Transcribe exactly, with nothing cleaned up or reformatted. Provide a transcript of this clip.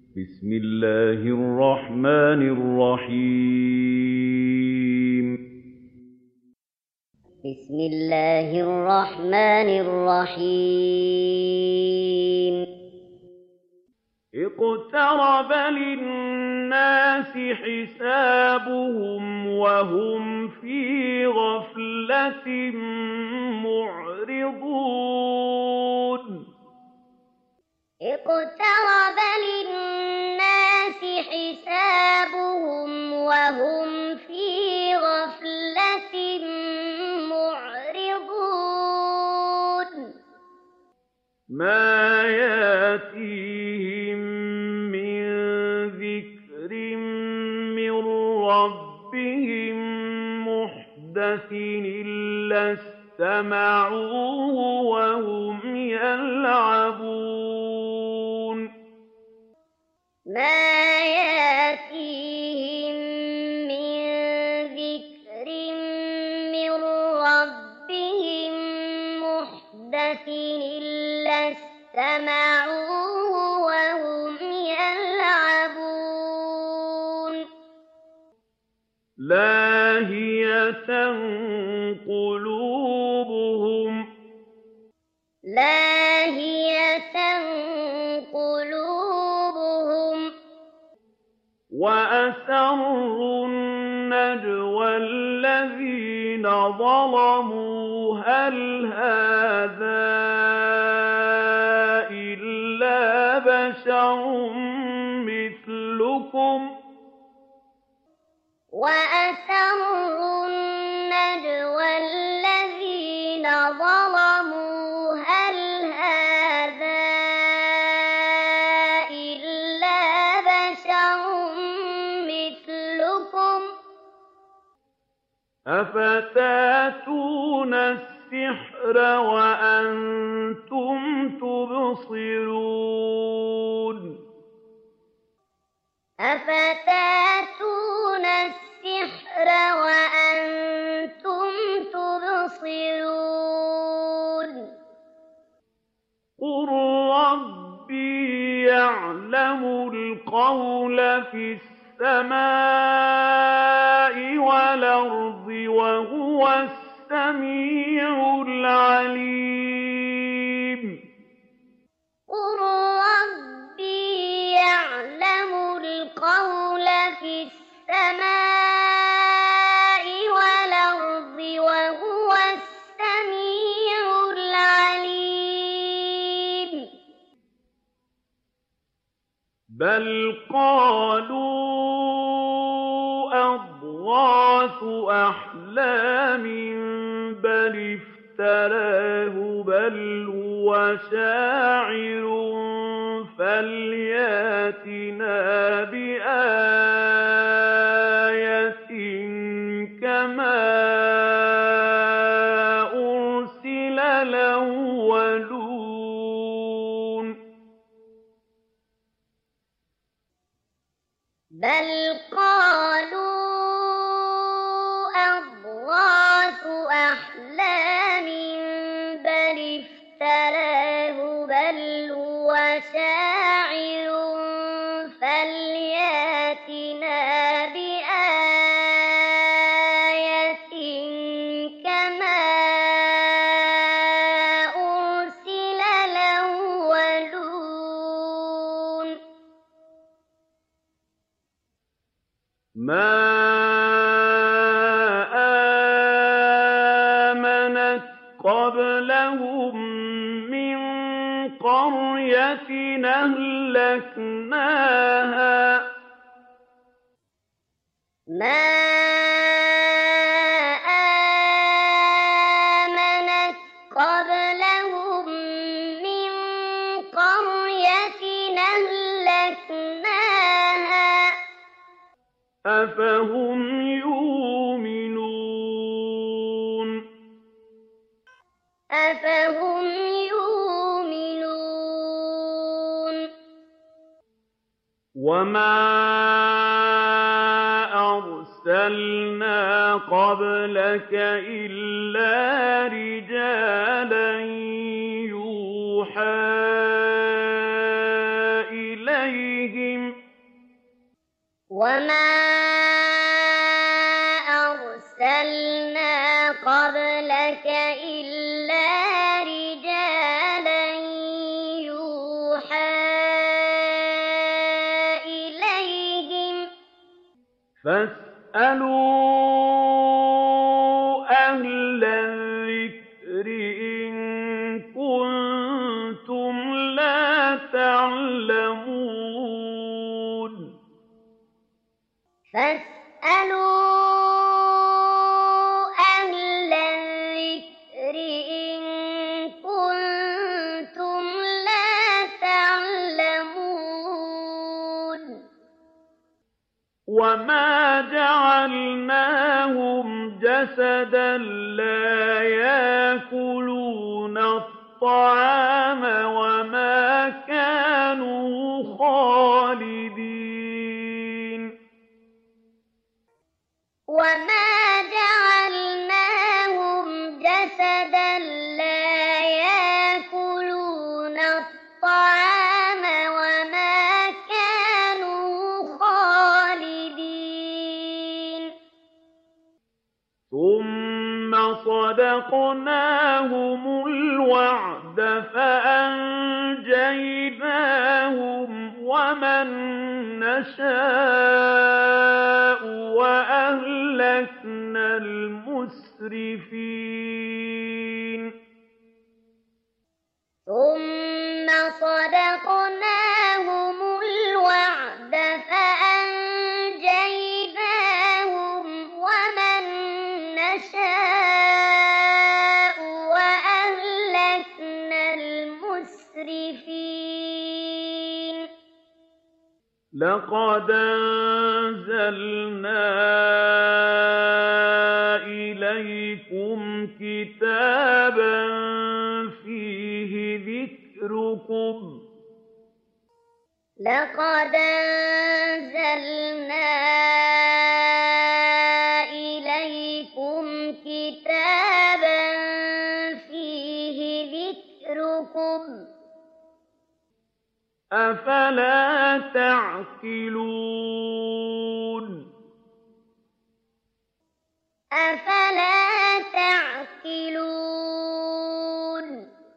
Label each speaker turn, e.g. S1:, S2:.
S1: بسم الله الرحمن الرحيم
S2: بسم الله الرحمن الرحيم
S1: اقترب للناس حسابهم وهم في غفلة معرضون
S2: اقترب للناس حسابهم وهم في غفلة معرضون
S1: ما ياتيهم من ذكر من ربهم محدث إلا استمعوه وهم يلعبون
S2: ما ياتيهم من ذكر من ربهم محدث إلا استمعوه وهم يلعبون
S1: لاهية قلوبهم
S2: لاهية قلوبهم
S1: وأسروا النجوى الذين ظلموا هل هذا إلا بشر مثلكم
S2: وأسروا النجوى الذين ظلموا هل هذا إلا بشر مثلكم
S1: أفتاتون السحر وأنتم تبصرون
S2: أفتاتون السحر وأنتم تبصرون
S1: قل ربي يعلم القول في السماء والأرض وهو السميع العليم
S2: قل ربي يعلم القول في السماء والأرض وهو السميع العليم
S1: بل قالوا أضغاث أحلام بل افتراه بل هو شاعر فلياتنا بآية كما أرسل الأولون
S2: بل قالوا أضغاث أحلام بل افتراه بل هو شاعر فلياتنا بآية كما أرسل الأولون
S1: ما آمنت قبلهم من قرية أهلكناها
S2: ما آمنت قبلهم من قرية أهلكناها
S1: أفهم يؤمنون
S2: أفهم يؤمنون
S1: وما أرسلنا قبلك إلا رجالا يوحى إليهم
S2: وما أرسلنا قبلك إلا رجالا يوحى إليهم
S1: فاسألوا أهل الذكر إن كنتم لا تعلمون
S2: فاسألوا أهل الذكر إن كنتم لا تعلمون
S1: وما جعلناهم جسدا لا يأكلون الطعام وما كانوا خالدين
S2: وما جعلناهم جسدا لا يأكلون الطعام وما كانوا خالدين
S1: ثم صدقناهم الوعد فأنجيناهم ومن نشاء وأهلكنا المسرفين
S2: ثم صدقناهم الوعد فأنجيناهم ومن نشاء وأهلكنا المسرفين
S1: لقد أنزلنا إليكم كتابا فيه ذكركم
S2: لقد أنزلنا إليكم كتابا فيه ذكركم
S1: أفلا تعقلون
S2: أفلا تعقلون